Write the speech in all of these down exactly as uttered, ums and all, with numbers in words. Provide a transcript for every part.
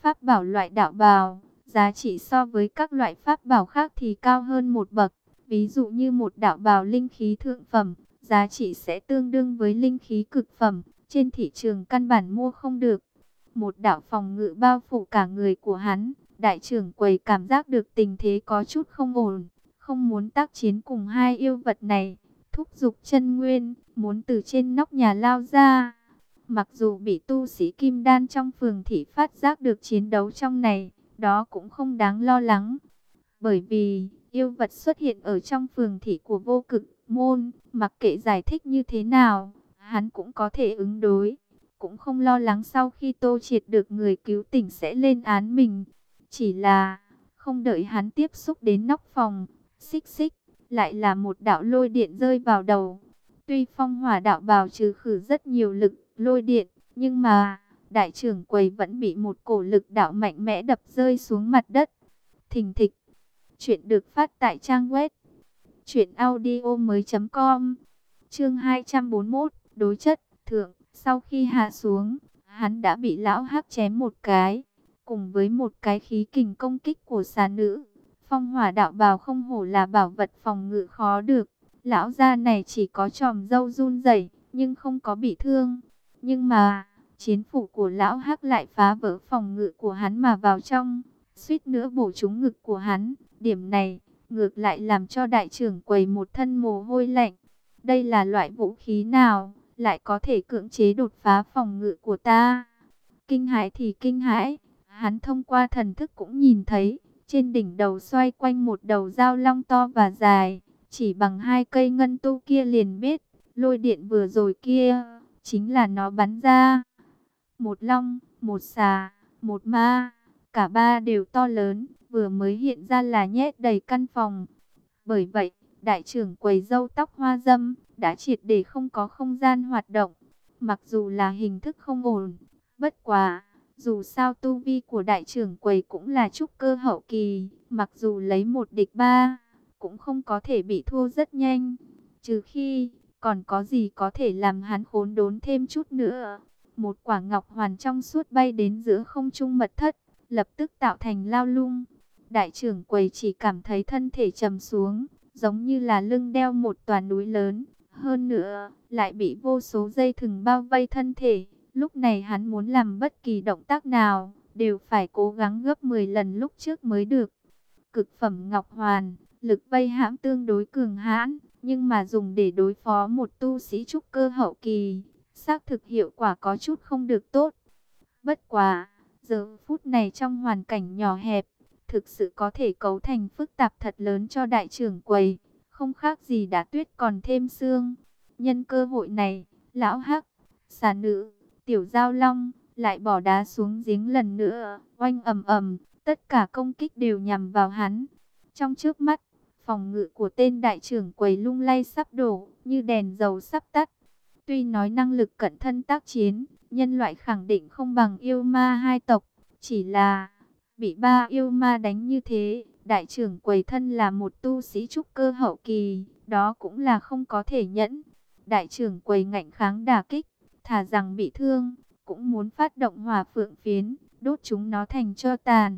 pháp bảo loại đạo bào, giá trị so với các loại pháp bảo khác thì cao hơn một bậc. Ví dụ như một đạo bào linh khí thượng phẩm, giá trị sẽ tương đương với linh khí cực phẩm, trên thị trường căn bản mua không được. Một đạo phòng ngự bao phủ cả người của hắn, đại trưởng quầy cảm giác được tình thế có chút không ổn, không muốn tác chiến cùng hai yêu vật này, thúc giục chân nguyên, muốn từ trên nóc nhà lao ra. Mặc dù bị tu sĩ kim đan trong phường thị phát giác được chiến đấu trong này, đó cũng không đáng lo lắng. Bởi vì, yêu vật xuất hiện ở trong phường thị của vô cực môn, mặc kệ giải thích như thế nào, hắn cũng có thể ứng đối. Cũng không lo lắng sau khi Tô Triệt được người cứu tỉnh sẽ lên án mình. Chỉ là, không đợi hắn tiếp xúc đến nóc phòng, xích xích, lại là một đạo lôi điện rơi vào đầu. Tuy phong hỏa đạo bào trừ khử rất nhiều lực lôi điện, nhưng mà, đại trưởng quầy vẫn bị một cổ lực đạo mạnh mẽ đập rơi xuống mặt đất. Thình thịch. Chuyện được phát tại trang web truyện audio mới chấm com. Chương hai trăm bốn mươi mốt, đối chất thượng. Sau khi hạ xuống, hắn đã bị lão hắc chém một cái, cùng với một cái khí kình công kích của xà nữ. Phong hỏa đạo bào không hổ là bảo vật phòng ngự khó được. Lão gia này chỉ có tròm râu run rẩy, nhưng không có bị thương. Nhưng mà, chiến phủ của lão hắc lại phá vỡ phòng ngự của hắn mà vào trong, suýt nữa bổ trúng ngực của hắn. Điểm này, ngược lại làm cho đại trưởng quầy một thân mồ hôi lạnh. Đây là loại vũ khí nào, lại có thể cưỡng chế đột phá phòng ngự của ta? Kinh hãi thì kinh hãi, hắn thông qua thần thức cũng nhìn thấy, trên đỉnh đầu xoay quanh một đầu dao long to và dài, chỉ bằng hai cây ngân tu kia liền biết, lôi điện vừa rồi kia, chính là nó bắn ra. Một long, một xà, một ma, cả ba đều to lớn, vừa mới hiện ra là nhét đầy căn phòng. Bởi vậy, đại trưởng quầy râu tóc hoa dâm đã triệt để không có không gian hoạt động. Mặc dù là hình thức không ổn, bất quá, dù sao tu vi của đại trưởng quầy cũng là trúc cơ hậu kỳ, mặc dù lấy một địch ba, cũng không có thể bị thua rất nhanh. Trừ khi, còn có gì có thể làm hắn khốn đốn thêm chút nữa. Một quả ngọc hoàn trong suốt bay đến giữa không trung mật thất, lập tức tạo thành lao lung. Đại trưởng quầy chỉ cảm thấy thân thể trầm xuống, giống như là lưng đeo một tòa núi lớn. Hơn nữa, lại bị vô số dây thừng bao vây thân thể. Lúc này hắn muốn làm bất kỳ động tác nào, đều phải cố gắng gấp mười lần lúc trước mới được. Cực phẩm ngọc hoàn, lực vây hãm tương đối cường hãn, nhưng mà dùng để đối phó một tu sĩ trúc cơ hậu kỳ, xác thực hiệu quả có chút không được tốt. Bất quá, giờ phút này trong hoàn cảnh nhỏ hẹp, thực sự có thể cấu thành phức tạp thật lớn cho đại trưởng quầy, không khác gì đá tuyết còn thêm xương. Nhân cơ hội này, lão hắc, xà nữ, tiểu giao long, lại bỏ đá xuống giếng lần nữa, oanh ầm ầm, tất cả công kích đều nhằm vào hắn. Trong trước mắt, phòng ngự của tên đại trưởng quầy lung lay sắp đổ, như đèn dầu sắp tắt. Tuy nói năng lực cận thân tác chiến, nhân loại khẳng định không bằng yêu ma hai tộc, chỉ là bị ba yêu ma đánh như thế, đại trưởng quầy thân là một tu sĩ trúc cơ hậu kỳ, đó cũng là không có thể nhẫn. Đại trưởng quầy ngạnh kháng đả kích, thà rằng bị thương, cũng muốn phát động hỏa phượng phiến, đốt chúng nó thành tro tàn.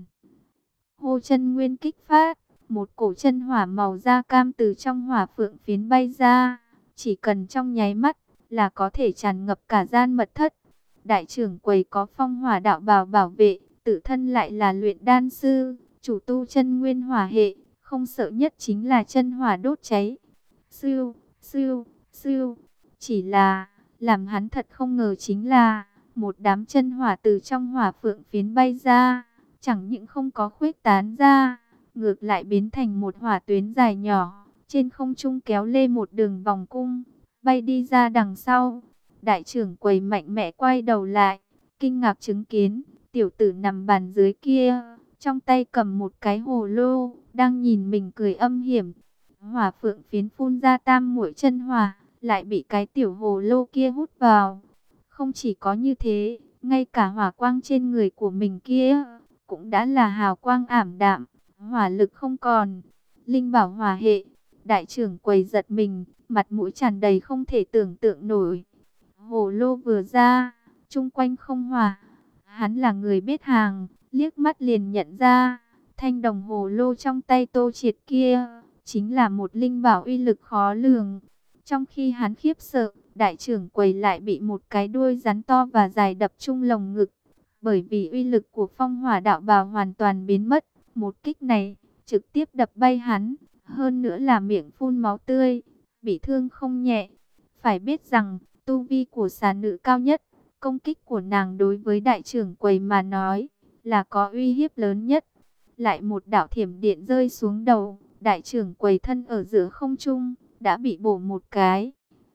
Hô chân nguyên kích phát, một cổ chân hỏa màu da cam từ trong hỏa phượng phiến bay ra, chỉ cần trong nháy mắt là có thể tràn ngập cả gian mật thất. Đại trưởng quầy có phong hỏa đạo bào bảo vệ, tự thân lại là luyện đan sư, chủ tu chân nguyên hỏa hệ, không sợ nhất chính là chân hỏa đốt cháy. Siêu, siêu, siêu, chỉ là, làm hắn thật không ngờ chính là, một đám chân hỏa từ trong hỏa phượng phiến bay ra, chẳng những không có khuếch tán ra, ngược lại biến thành một hỏa tuyến dài nhỏ, trên không trung kéo lê một đường vòng cung, bay đi ra đằng sau. Đại trưởng quầy mạnh mẽ quay đầu lại, kinh ngạc chứng kiến, tiểu tử nằm bàn dưới kia, trong tay cầm một cái hồ lô, đang nhìn mình cười âm hiểm. Hỏa phượng phiến phun ra tam muội chân hỏa, lại bị cái tiểu hồ lô kia hút vào. Không chỉ có như thế, ngay cả hỏa quang trên người của mình kia, cũng đã là hào quang ảm đạm, hỏa lực không còn. Linh bảo hỏa hệ, đại trưởng quầy giật mình, mặt mũi tràn đầy không thể tưởng tượng nổi. Hồ lô vừa ra, chung quanh không hỏa. Hắn là người biết hàng, liếc mắt liền nhận ra, thanh đồng hồ lô trong tay Tô Triệt kia, chính là một linh bảo uy lực khó lường. Trong khi hắn khiếp sợ, đại trưởng quầy lại bị một cái đuôi rắn to và dài đập trúng lồng ngực. Bởi vì uy lực của phong hỏa đạo bào hoàn toàn biến mất, một kích này trực tiếp đập bay hắn, hơn nữa là miệng phun máu tươi, bị thương không nhẹ. Phải biết rằng, tu vi của xà nữ cao nhất, công kích của nàng đối với đại trưởng quầy mà nói, là có uy hiếp lớn nhất. Lại một đạo thiểm điện rơi xuống đầu, đại trưởng quầy thân ở giữa không trung, đã bị bổ một cái.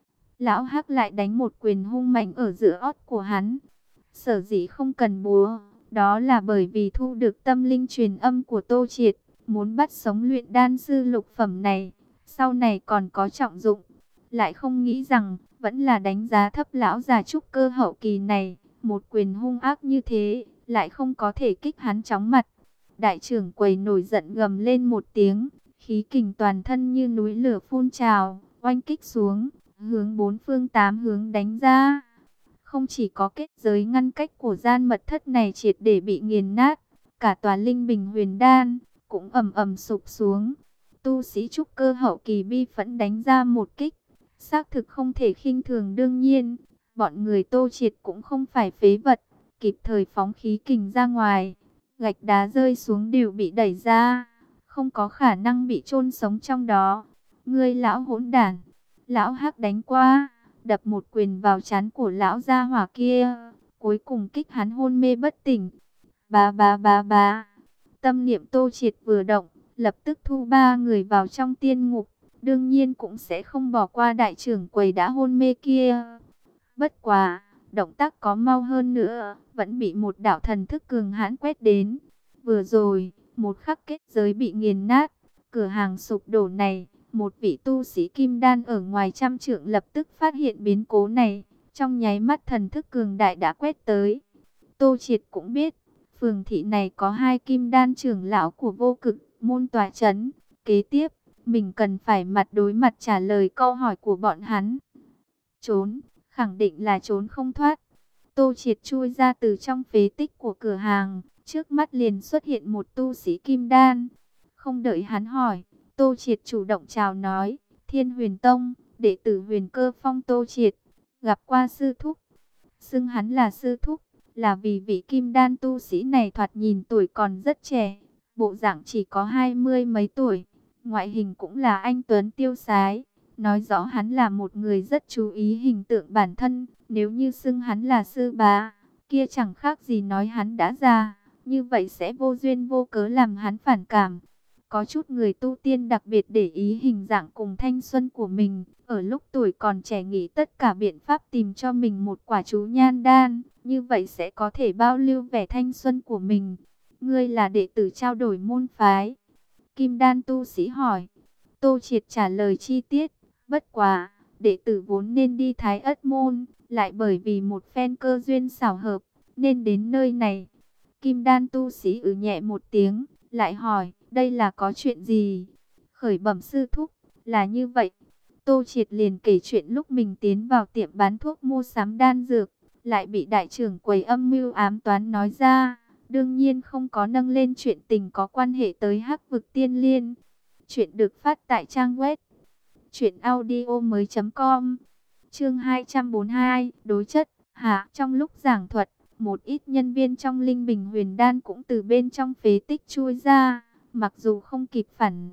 Lão Hắc lại đánh một quyền hung mạnh ở giữa ót của hắn. Sở dĩ không cần búa, đó là bởi vì thu được tâm linh truyền âm của Tô Triệt, muốn bắt sống luyện đan sư lục phẩm này, sau này còn có trọng dụng. Lại không nghĩ rằng, vẫn là đánh giá thấp lão già trúc cơ hậu kỳ này, một quyền hung ác như thế, lại không có thể kích hắn chóng mặt. Đại trưởng quầy nổi giận gầm lên một tiếng, khí kình toàn thân như núi lửa phun trào, oanh kích xuống, hướng bốn phương tám hướng đánh ra. Không chỉ có kết giới ngăn cách của gian mật thất này triệt để bị nghiền nát, cả tòa linh bình huyền đan cũng ầm ầm sụp xuống. Tu sĩ trúc cơ hậu kỳ bi phẫn đánh ra một kích, xác thực không thể khinh thường. Đương nhiên, bọn người Tô Triệt cũng không phải phế vật, kịp thời phóng khí kình ra ngoài, gạch đá rơi xuống đều bị đẩy ra, không có khả năng bị chôn sống trong đó. Ngươi lão hỗn đản! Lão Hắc đánh qua, đập một quyền vào trán của lão gia hỏa kia, cuối cùng kích hắn hôn mê bất tỉnh. Ba ba ba ba. Tâm niệm Tô Triệt vừa động, lập tức thu ba người vào trong tiên ngục, đương nhiên cũng sẽ không bỏ qua đại trưởng quầy đã hôn mê kia. Bất quá, động tác có mau hơn nữa, vẫn bị một đạo thần thức cường hãn quét đến. Vừa rồi, một khắc kết giới bị nghiền nát, cửa hàng sụp đổ này, một vị tu sĩ kim đan ở ngoài trăm trượng lập tức phát hiện biến cố này, trong nháy mắt thần thức cường đại đã quét tới. Tô Triệt cũng biết, phường thị này có hai kim đan trưởng lão của vô cực môn tọa chấn, kế tiếp, mình cần phải mặt đối mặt trả lời câu hỏi của bọn hắn. Trốn, khẳng định là trốn không thoát. Tô Triệt chui ra từ trong phế tích của cửa hàng, trước mắt liền xuất hiện một tu sĩ kim đan. Không đợi hắn hỏi, Tô Triệt chủ động chào nói, Thiên Huyền Tông, đệ tử Huyền Cơ Phong Tô Triệt, gặp qua sư thúc. Xưng hắn là sư thúc, là vì vị kim đan tu sĩ này thoạt nhìn tuổi còn rất trẻ, bộ dạng chỉ có hai mươi mấy tuổi, ngoại hình cũng là anh tuấn tiêu sái, nói rõ hắn là một người rất chú ý hình tượng bản thân. Nếu như xưng hắn là sư bá, kia chẳng khác gì nói hắn đã già, như vậy sẽ vô duyên vô cớ làm hắn phản cảm. Có chút người tu tiên đặc biệt để ý hình dạng cùng thanh xuân của mình, ở lúc tuổi còn trẻ nghĩ tất cả biện pháp tìm cho mình một quả chú nhan đan, như vậy sẽ có thể bao lưu vẻ thanh xuân của mình. Ngươi là đệ tử trao đổi môn phái? Kim đan tu sĩ hỏi. Tô Triệt trả lời chi tiết, bất quá, đệ tử vốn nên đi Thái Ất môn, lại bởi vì một phen cơ duyên xảo hợp, nên đến nơi này. Kim đan tu sĩ ừ nhẹ một tiếng, lại hỏi, đây là có chuyện gì? Khởi bẩm sư thúc, là như vậy. Tô Triệt liền kể chuyện lúc mình tiến vào tiệm bán thuốc mua sắm đan dược, lại bị đại trưởng quầy âm mưu ám toán nói ra. Đương nhiên không có nâng lên chuyện tình có quan hệ tới Hắc Vực Tiên Liên. Chuyện được phát tại trang web truyện audio mới chấm com. Chương hai trăm bốn mươi hai, đối chất. Hạ, trong lúc giảng thuật, một ít nhân viên trong Linh Bình Huyền Đan cũng từ bên trong phế tích chui ra, mặc dù không kịp phản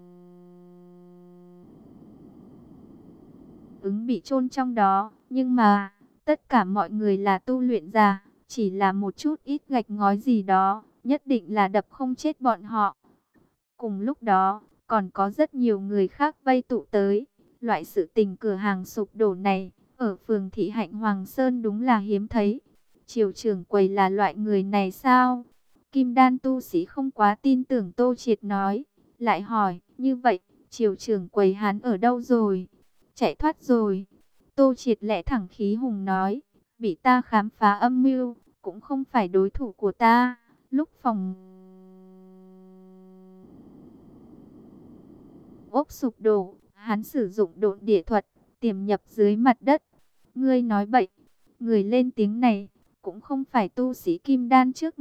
ứng bị chôn trong đó, nhưng mà tất cả mọi người là tu luyện giả, chỉ là một chút ít gạch ngói gì đó, nhất định là đập không chết bọn họ. Cùng lúc đó, còn có rất nhiều người khác vây tụ tới. Loại sự tình cửa hàng sụp đổ này, ở phường thị Hạnh Hoàng Sơn đúng là hiếm thấy. Triều trưởng quầy là loại người này sao? Kim đan tu sĩ không quá tin tưởng Tô Triệt nói, lại hỏi, như vậy, triều trưởng quầy hắn ở đâu rồi? Chạy thoát rồi. Tô Triệt lẽ thẳng khí hùng nói, bị ta khám phá âm mưu, cũng không phải đối thủ của ta. Lúc phòng ốc sụp đổ, hắn sử dụng độn địa thuật, tiềm nhập dưới mặt đất. Ngươi nói bậy. Người lên tiếng này, cũng không phải tu sĩ kim đan trước mặt,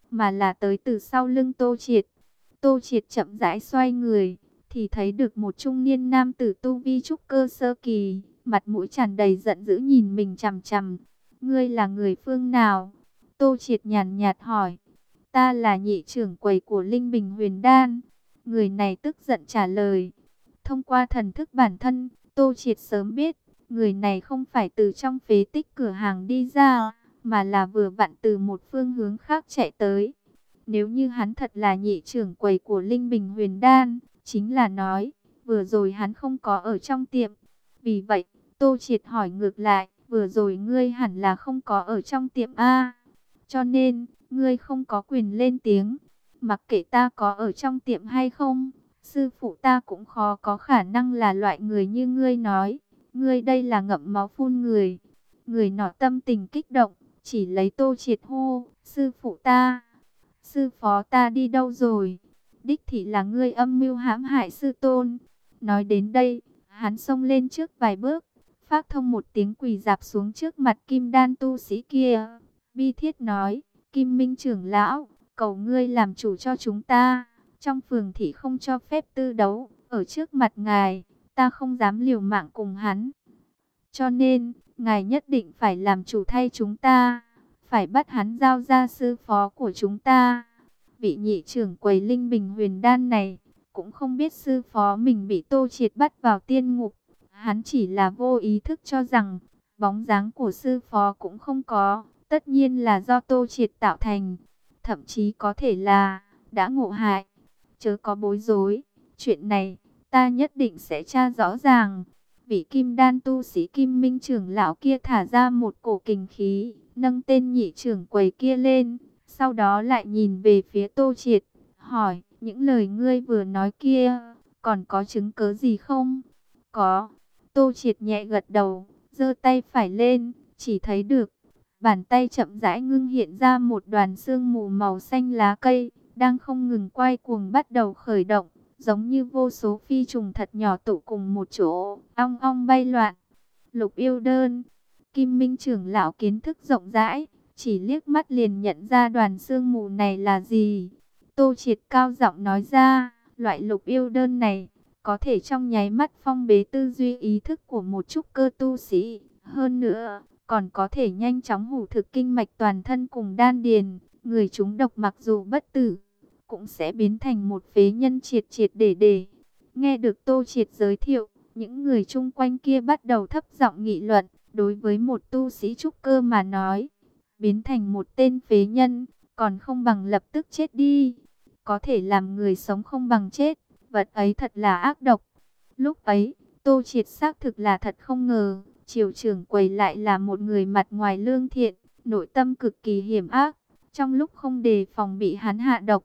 mà là tới từ sau lưng Tô Triệt. Tô Triệt chậm rãi xoay người, thì thấy được một trung niên nam tử tu vi trúc cơ sơ kỳ, mặt mũi tràn đầy giận dữ nhìn mình chằm chằm. Ngươi là người phương nào? Tô Triệt nhàn nhạt hỏi. Ta là nhị trưởng quầy của Linh Bình Huyền Đan. Người này tức giận trả lời. Thông qua thần thức bản thân, Tô Triệt sớm biết, người này không phải từ trong phế tích cửa hàng đi ra, mà là vừa vặn từ một phương hướng khác chạy tới. Nếu như hắn thật là nhị trưởng quầy của Linh Bình Huyền Đan, chính là nói, vừa rồi hắn không có ở trong tiệm. Vì vậy, Tô Triệt hỏi ngược lại, vừa rồi ngươi hẳn là không có ở trong tiệm A. Cho nên, ngươi không có quyền lên tiếng. Mặc kệ ta có ở trong tiệm hay không, sư phụ ta cũng khó có khả năng là loại người như ngươi nói. Ngươi đây là ngậm máu phun người. Người nọ tâm tình kích động, chỉ lấy Tô Triệt hô, sư phụ ta. Sư phó ta đi đâu rồi? Đích thị là ngươi âm mưu hãm hại sư tôn. Nói đến đây, hắn xông lên trước vài bước, phát thông một tiếng quỳ dạp xuống trước mặt Kim Đan tu sĩ kia. Bi thiết nói, Kim Minh trưởng lão, cầu ngươi làm chủ cho chúng ta. Trong phường thị không cho phép tư đấu, ở trước mặt ngài, ta không dám liều mạng cùng hắn. Cho nên, ngài nhất định phải làm chủ thay chúng ta, phải bắt hắn giao ra sư phó của chúng ta. Vị nhị trưởng quầy Linh Bình Huyền Đan này, cũng không biết sư phó mình bị Tô Triệt bắt vào tiên ngục. Hắn chỉ là vô ý thức cho rằng, bóng dáng của sư phó cũng không có, tất nhiên là do Tô Triệt tạo thành. Thậm chí có thể là, đã ngộ hại. Chớ có bối rối, chuyện này, ta nhất định sẽ tra rõ ràng. Vị Kim Đan tu sĩ Kim Minh trưởng lão kia thả ra một cổ kình khí, nâng tên nhị trưởng quầy kia lên, sau đó lại nhìn về phía Tô Triệt, hỏi, những lời ngươi vừa nói kia, còn có chứng cớ gì không? Có. Tô Triệt nhẹ gật đầu, giơ tay phải lên, chỉ thấy được, bàn tay chậm rãi ngưng hiện ra một đoàn sương mù màu xanh lá cây, đang không ngừng quay cuồng bắt đầu khởi động. Giống như vô số phi trùng thật nhỏ tụ cùng một chỗ, ong ong bay loạn. Lục Yêu Đơn, Kim Minh trưởng lão kiến thức rộng rãi, chỉ liếc mắt liền nhận ra đoàn sương mù này là gì. Tô Triệt cao giọng nói ra, loại Lục Yêu Đơn này, có thể trong nháy mắt phong bế tư duy ý thức của một trúc cơ tu sĩ. Hơn nữa, còn có thể nhanh chóng hủ thực kinh mạch toàn thân cùng đan điền. Người chúng độc mặc dù bất tử, cũng sẽ biến thành một phế nhân triệt triệt để để. Nghe được Tô Triệt giới thiệu, những người chung quanh kia bắt đầu thấp giọng nghị luận. Đối với một tu sĩ trúc cơ mà nói, biến thành một tên phế nhân, còn không bằng lập tức chết đi. Có thể làm người sống không bằng chết, vật ấy thật là ác độc. Lúc ấy, Tô Triệt xác thực là thật không ngờ, triều trưởng quầy lại là một người mặt ngoài lương thiện, nội tâm cực kỳ hiểm ác. Trong lúc không đề phòng bị hắn hạ độc.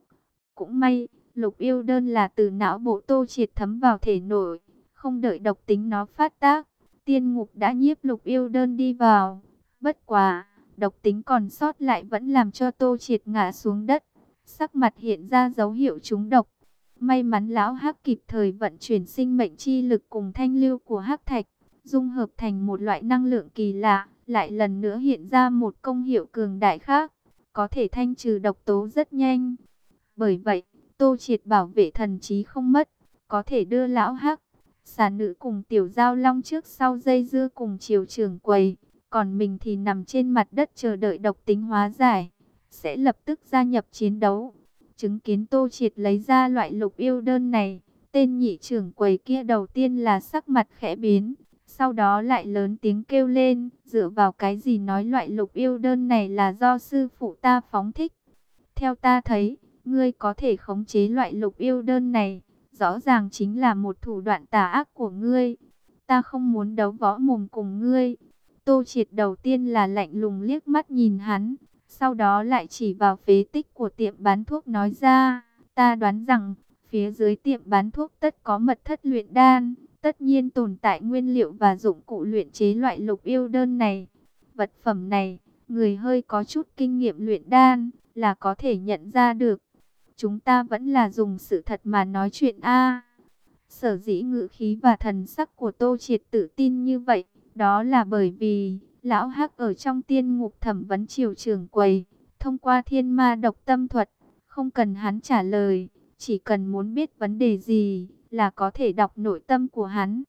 Cũng may, Lục Yêu Đơn là từ não bộ Tô Triệt thấm vào thể nội, không đợi độc tính nó phát tác, tiên ngục đã nhiếp Lục Yêu Đơn đi vào. Bất quá, độc tính còn sót lại vẫn làm cho Tô Triệt ngã xuống đất, sắc mặt hiện ra dấu hiệu trúng độc. May mắn lão Hắc kịp thời vận chuyển sinh mệnh chi lực cùng thanh lưu của Hắc Thạch, dung hợp thành một loại năng lượng kỳ lạ, lại lần nữa hiện ra một công hiệu cường đại khác, có thể thanh trừ độc tố rất nhanh. Bởi vậy, Tô Triệt bảo vệ thần trí không mất, có thể đưa lão Hắc, xà nữ cùng tiểu giao long trước sau dây dưa cùng triều trưởng quầy, còn mình thì nằm trên mặt đất chờ đợi độc tính hóa giải, sẽ lập tức gia nhập chiến đấu. Chứng kiến Tô Triệt lấy ra loại Lục Yêu Đơn này, tên nhị trưởng quầy kia đầu tiên là sắc mặt khẽ biến, sau đó lại lớn tiếng kêu lên, dựa vào cái gì nói loại Lục Yêu Đơn này là do sư phụ ta phóng thích. Theo ta thấy, ngươi có thể khống chế loại Lục Yêu Đơn này, rõ ràng chính là một thủ đoạn tà ác của ngươi. Ta không muốn đấu võ mồm cùng ngươi. Tô Triệt đầu tiên là lạnh lùng liếc mắt nhìn hắn, sau đó lại chỉ vào phế tích của tiệm bán thuốc nói ra, ta đoán rằng, phía dưới tiệm bán thuốc tất có mật thất luyện đan, tất nhiên tồn tại nguyên liệu và dụng cụ luyện chế loại Lục Yêu Đơn này. Vật phẩm này, người hơi có chút kinh nghiệm luyện đan, là có thể nhận ra được. Chúng ta vẫn là dùng sự thật mà nói chuyện a. Sở dĩ ngữ khí và thần sắc của Tô Triệt tự tin như vậy, đó là bởi vì lão Hắc ở trong tiên ngục thẩm vấn triều trưởng quầy, thông qua thiên ma độc tâm thuật, không cần hắn trả lời, chỉ cần muốn biết vấn đề gì là có thể đọc nội tâm của hắn.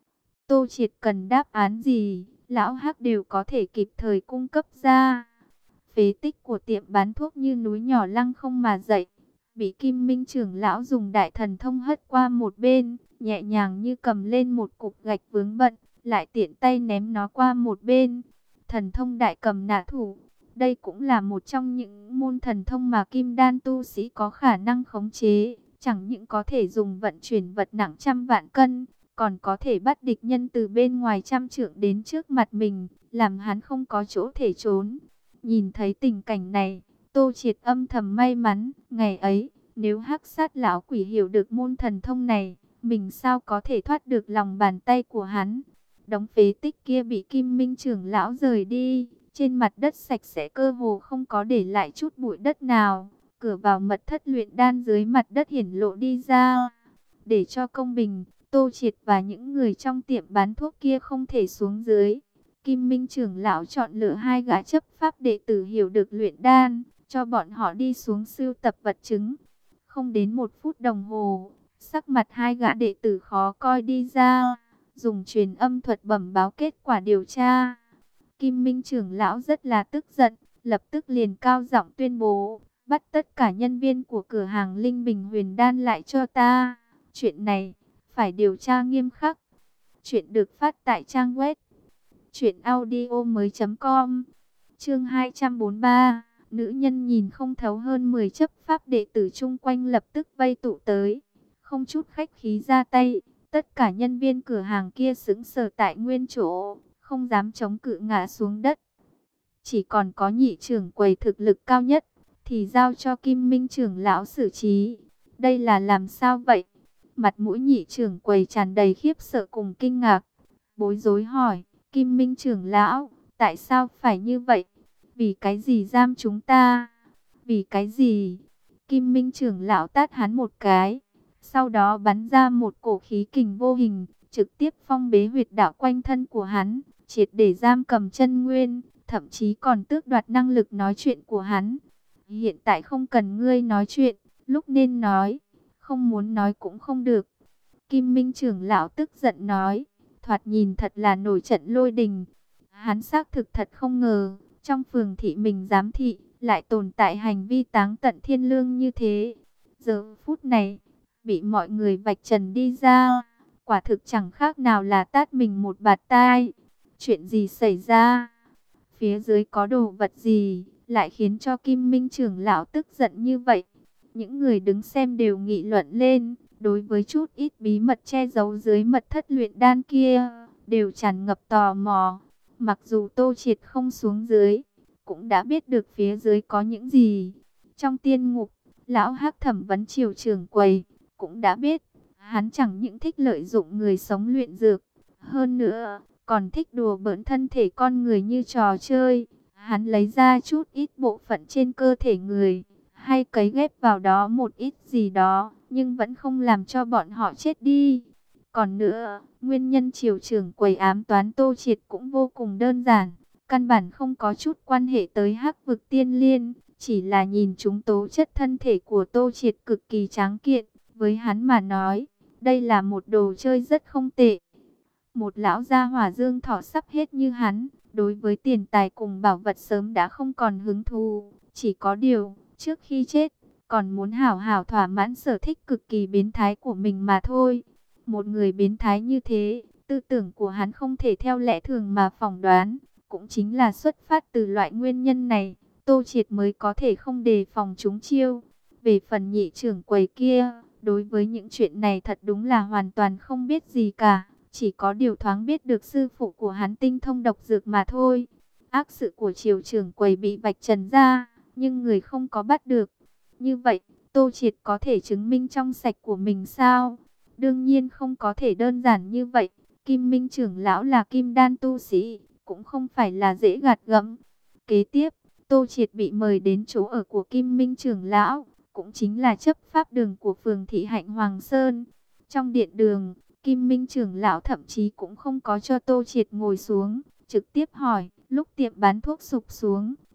Tô Triệt cần đáp án gì, lão Hắc đều có thể kịp thời cung cấp ra. Phế tích của tiệm bán thuốc như núi nhỏ lăng không mà dậy, bị Kim Minh trưởng lão dùng đại thần thông hất qua một bên, nhẹ nhàng như cầm lên một cục gạch vướng bận, lại tiện tay ném nó qua một bên. Thần thông đại cầm nã thủ, đây cũng là một trong những môn thần thông mà kim đan tu sĩ có khả năng khống chế, chẳng những có thể dùng vận chuyển vật nặng trăm vạn cân, còn có thể bắt địch nhân từ bên ngoài trăm trượng đến trước mặt mình, làm hắn không có chỗ thể trốn. Nhìn thấy tình cảnh này, Tô Triệt âm thầm may mắn, ngày ấy, nếu Hắc Sát lão quỷ hiểu được môn thần thông này, mình sao có thể thoát được lòng bàn tay của hắn. Đống phế tích kia bị Kim Minh trưởng lão rời đi, trên mặt đất sạch sẽ cơ hồ không có để lại chút bụi đất nào. Cửa vào mật thất luyện đan dưới mặt đất hiển lộ đi ra. Để cho công bình, Tô Triệt và những người trong tiệm bán thuốc kia không thể xuống dưới. Kim Minh trưởng lão chọn lựa hai gã chấp pháp đệ tử hiểu được luyện đan, cho bọn họ đi xuống sưu tập vật chứng. Không đến một phút đồng hồ, sắc mặt hai gã đệ tử khó coi đi ra, dùng truyền âm thuật bẩm báo kết quả điều tra. Kim Minh trưởng lão rất là tức giận, lập tức liền cao giọng tuyên bố, bắt tất cả nhân viên của cửa hàng Linh Bình Huyền Đan lại cho ta. Chuyện này phải điều tra nghiêm khắc. Chuyện được phát tại trang web truyện audio mới chấm com. Chương hai trăm bốn mươi ba. Nữ nhân nhìn không thấu hơn mười chấp pháp đệ tử chung quanh lập tức vây tụ tới, không chút khách khí ra tay. Tất cả nhân viên cửa hàng kia sững sờ tại nguyên chỗ, không dám chống cự ngã xuống đất. Chỉ còn có nhị trưởng quầy thực lực cao nhất, thì giao cho Kim Minh trưởng lão xử trí. Đây là làm sao vậy? Mặt mũi nhị trưởng quầy tràn đầy khiếp sợ cùng kinh ngạc, bối rối hỏi, Kim Minh trưởng lão, tại sao phải như vậy? Vì cái gì giam chúng ta? Vì cái gì? Kim Minh trưởng lão tát hắn một cái, sau đó bắn ra một cổ khí kình vô hình, trực tiếp phong bế huyệt đạo quanh thân của hắn, triệt để giam cầm chân nguyên, thậm chí còn tước đoạt năng lực nói chuyện của hắn. Hiện tại không cần ngươi nói chuyện, lúc nên nói, không muốn nói cũng không được. Kim Minh trưởng lão tức giận nói, thoạt nhìn thật là nổi trận lôi đình. Hắn xác thực thật không ngờ, trong phường thị mình giám thị, lại tồn tại hành vi táng tận thiên lương như thế. Giờ phút này, bị mọi người vạch trần đi ra, quả thực chẳng khác nào là tát mình một bạt tai. Chuyện gì xảy ra? Phía dưới có đồ vật gì, lại khiến cho Kim Minh trưởng lão tức giận như vậy? Những người đứng xem đều nghị luận lên, đối với chút ít bí mật che giấu dưới mật thất luyện đan kia, đều tràn ngập tò mò. Mặc dù Tô Triệt không xuống dưới, cũng đã biết được phía dưới có những gì. Trong tiên ngục, lão Hắc thẩm vấn triều trưởng quầy, cũng đã biết, hắn chẳng những thích lợi dụng người sống luyện dược, hơn nữa, còn thích đùa bỡn thân thể con người như trò chơi. Hắn lấy ra chút ít bộ phận trên cơ thể người, hay cấy ghép vào đó một ít gì đó, nhưng vẫn không làm cho bọn họ chết đi. Còn nữa, nguyên nhân triều trưởng quầy ám toán Tô Triệt cũng vô cùng đơn giản, căn bản không có chút quan hệ tới Hắc Vực Tiên Liên, chỉ là nhìn chúng tố chất thân thể của Tô Triệt cực kỳ tráng kiện, với hắn mà nói, đây là một đồ chơi rất không tệ. Một lão gia hỏa dương thọ sắp hết như hắn, đối với tiền tài cùng bảo vật sớm đã không còn hứng thú, chỉ có điều, trước khi chết, còn muốn hảo hảo thỏa mãn sở thích cực kỳ biến thái của mình mà thôi. Một người biến thái như thế, tư tưởng của hắn không thể theo lẽ thường mà phỏng đoán, cũng chính là xuất phát từ loại nguyên nhân này, Tô Triệt mới có thể không đề phòng chúng chiêu. Về phần nhị trưởng quầy kia, đối với những chuyện này thật đúng là hoàn toàn không biết gì cả, chỉ có điều thoáng biết được sư phụ của hắn tinh thông độc dược mà thôi. Ác sự của triều trưởng quầy bị vạch trần ra, nhưng người không có bắt được. Như vậy, Tô Triệt có thể chứng minh trong sạch của mình sao? Đương nhiên không có thể đơn giản như vậy. Kim Minh trưởng lão là kim đan tu sĩ, cũng không phải là dễ gạt gẫm. Kế tiếp, Tô Triệt bị mời đến chỗ ở của Kim Minh trưởng lão, cũng chính là chấp pháp đường của phường thị Hạnh Hoàng Sơn. Trong điện đường, Kim Minh trưởng lão thậm chí cũng không có cho Tô Triệt ngồi xuống, trực tiếp hỏi, lúc tiệm bán thuốc sụp xuống,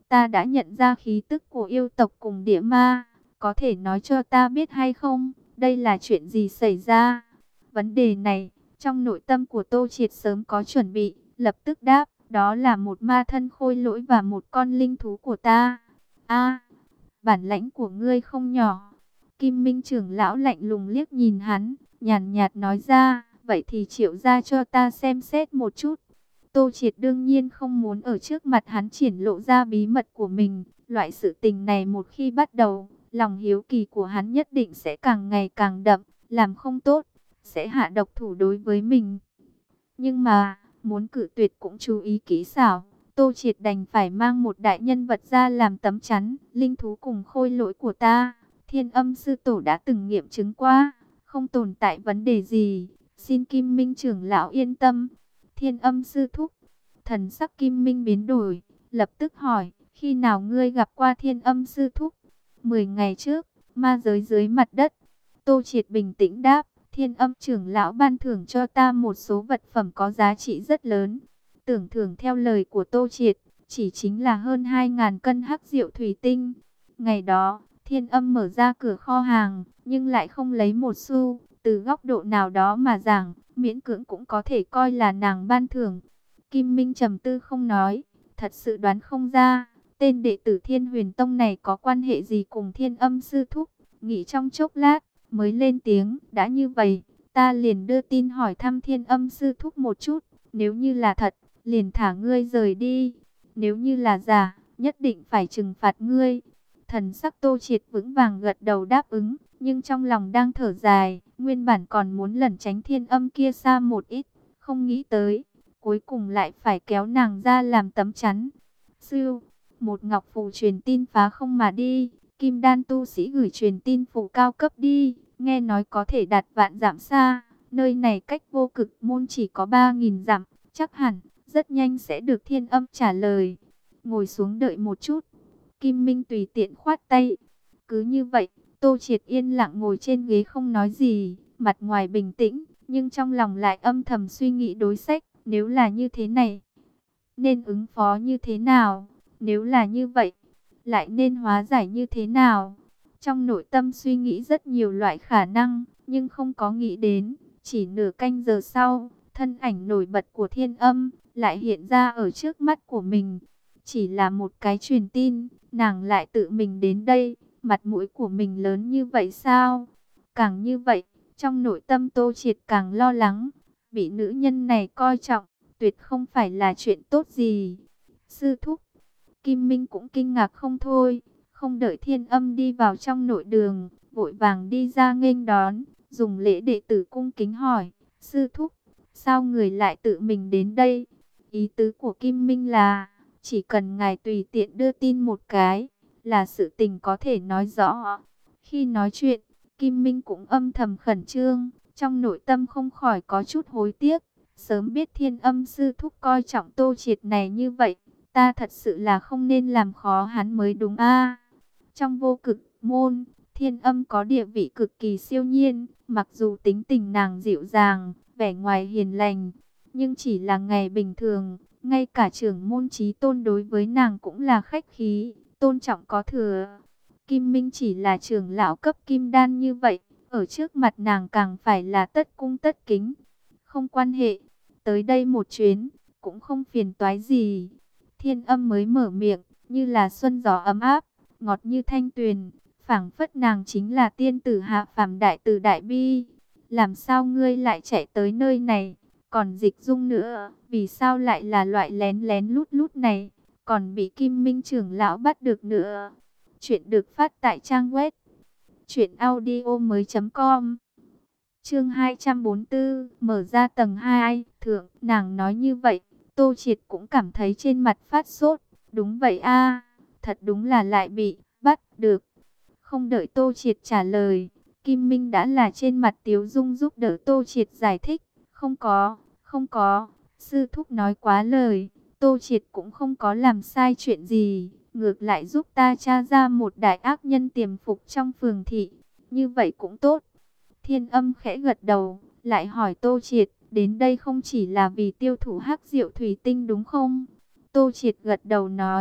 ta đã nhận ra khí tức của yêu tộc cùng địa ma. Có thể nói cho ta biết hay không, đây là chuyện gì xảy ra? Vấn đề này, trong nội tâm của Tô Triệt sớm có chuẩn bị, lập tức đáp, đó là một ma thân khôi lỗi và một con linh thú của ta. A, bản lãnh của ngươi không nhỏ. Kim Minh trưởng lão lạnh lùng liếc nhìn hắn, nhàn nhạt nói ra, vậy thì triệu ra cho ta xem xét một chút. Tô Triệt đương nhiên không muốn ở trước mặt hắn triển lộ ra bí mật của mình. Loại sự tình này một khi bắt đầu, lòng hiếu kỳ của hắn nhất định sẽ càng ngày càng đậm, làm không tốt, sẽ hạ độc thủ đối với mình. Nhưng mà, muốn cự tuyệt cũng chú ý kỹ xảo. Tô Triệt đành phải mang một đại nhân vật ra làm tấm chắn, linh thú cùng khôi lỗi của ta. Thiên Âm sư tổ đã từng nghiệm chứng qua, không tồn tại vấn đề gì. Xin Kim Minh trưởng lão yên tâm. Thiên Âm sư thúc. Thần sắc Kim Minh biến đổi, lập tức hỏi, khi nào ngươi gặp qua Thiên Âm sư thúc? Mười ngày trước, ma giới dưới mặt đất. Tô Triệt bình tĩnh đáp, Thiên Âm trưởng lão ban thưởng cho ta một số vật phẩm có giá trị rất lớn. Tưởng thưởng theo lời của Tô Triệt, chỉ chính là hơn hai ngàn cân hắc diệu thủy tinh. Ngày đó, Thiên Âm mở ra cửa kho hàng, nhưng lại không lấy một xu. Từ góc độ nào đó mà giảng, miễn cưỡng cũng có thể coi là nàng ban thưởng. Kim Minh trầm tư không nói, thật sự đoán không ra, tên đệ tử Thiên Huyền Tông này có quan hệ gì cùng Thiên Âm sư thúc. Nghĩ trong chốc lát, mới lên tiếng, đã như vậy, ta liền đưa tin hỏi thăm Thiên Âm sư thúc một chút. Nếu như là thật, liền thả ngươi rời đi. Nếu như là giả, nhất định phải trừng phạt ngươi. Thần sắc Tô Triệt vững vàng gật đầu đáp ứng, nhưng trong lòng đang thở dài, nguyên bản còn muốn lẩn tránh Thiên Âm kia xa một ít, không nghĩ tới, cuối cùng lại phải kéo nàng ra làm tấm chắn. Sư, một ngọc phù truyền tin phá không mà đi, kim đan tu sĩ gửi truyền tin phù cao cấp đi, nghe nói có thể đạt vạn dặm xa, nơi này cách vô cực môn chỉ có ba nghìn dặm, chắc hẳn, rất nhanh sẽ được Thiên Âm trả lời. Ngồi xuống đợi một chút. Kim Minh tùy tiện khoát tay. Cứ như vậy, Tô Triệt yên lặng ngồi trên ghế không nói gì, mặt ngoài bình tĩnh, nhưng trong lòng lại âm thầm suy nghĩ đối sách. Nếu là như thế này, nên ứng phó như thế nào? Nếu là như vậy, lại nên hóa giải như thế nào? Trong nội tâm suy nghĩ rất nhiều loại khả năng, nhưng không có nghĩ đến. Chỉ nửa canh giờ sau, thân ảnh nổi bật của Thiên Âm lại hiện ra ở trước mắt của mình. Chỉ là một cái truyền tin, nàng lại tự mình đến đây, mặt mũi của mình lớn như vậy sao? Càng như vậy, trong nội tâm Tô Triệt càng lo lắng, bị nữ nhân này coi trọng, tuyệt không phải là chuyện tốt gì. Sư thúc, Kim Minh cũng kinh ngạc không thôi, không đợi Thiên Âm đi vào trong nội đường, vội vàng đi ra nghênh đón, dùng lễ đệ tử cung kính hỏi, sư thúc, sao người lại tự mình đến đây? Ý tứ của Kim Minh là, chỉ cần ngài tùy tiện đưa tin một cái, là sự tình có thể nói rõ. Khi nói chuyện, Kim Minh cũng âm thầm khẩn trương, trong nội tâm không khỏi có chút hối tiếc. Sớm biết Thiên Âm sư thúc coi trọng Tô Triệt này như vậy, ta thật sự là không nên làm khó hắn mới đúng a. Trong vô cực môn, Thiên Âm có địa vị cực kỳ siêu nhiên, mặc dù tính tình nàng dịu dàng, vẻ ngoài hiền lành, nhưng chỉ là ngày bình thường, ngay cả trưởng môn chí tôn đối với nàng cũng là khách khí, tôn trọng có thừa. Kim Minh chỉ là trưởng lão cấp kim đan như vậy, ở trước mặt nàng càng phải là tất cung tất kính. Không quan hệ, tới đây một chuyến, cũng không phiền toái gì. Thiên Âm mới mở miệng, như là xuân gió ấm áp, ngọt như thanh tuyền, phảng phất nàng chính là tiên tử hạ phàm đại từ đại bi. Làm sao ngươi lại chạy tới nơi này? Còn Dịch Dung nữa, vì sao lại là loại lén lén lút lút này, còn bị Kim Minh trưởng lão bắt được nữa. Chuyện được phát tại trang web truyện audio mới chấm com. Chương hai trăm bốn mươi tư, mở ra tầng hai, thượng, nàng nói như vậy, Tô Triệt cũng cảm thấy trên mặt phát sốt. Đúng vậy a, thật đúng là lại bị bắt được. Không đợi Tô Triệt trả lời, Kim Minh đã là trên mặt tiếu dung giúp đỡ Tô Triệt giải thích. Không có, không có, sư thúc nói quá lời, Tô Triệt cũng không có làm sai chuyện gì, ngược lại giúp ta tra ra một đại ác nhân tiềm phục trong phường thị, như vậy cũng tốt. Thiên Âm khẽ gật đầu, lại hỏi Tô Triệt, đến đây không chỉ là vì tiêu thụ hắc diệu thủy tinh đúng không? Tô Triệt gật đầu nói,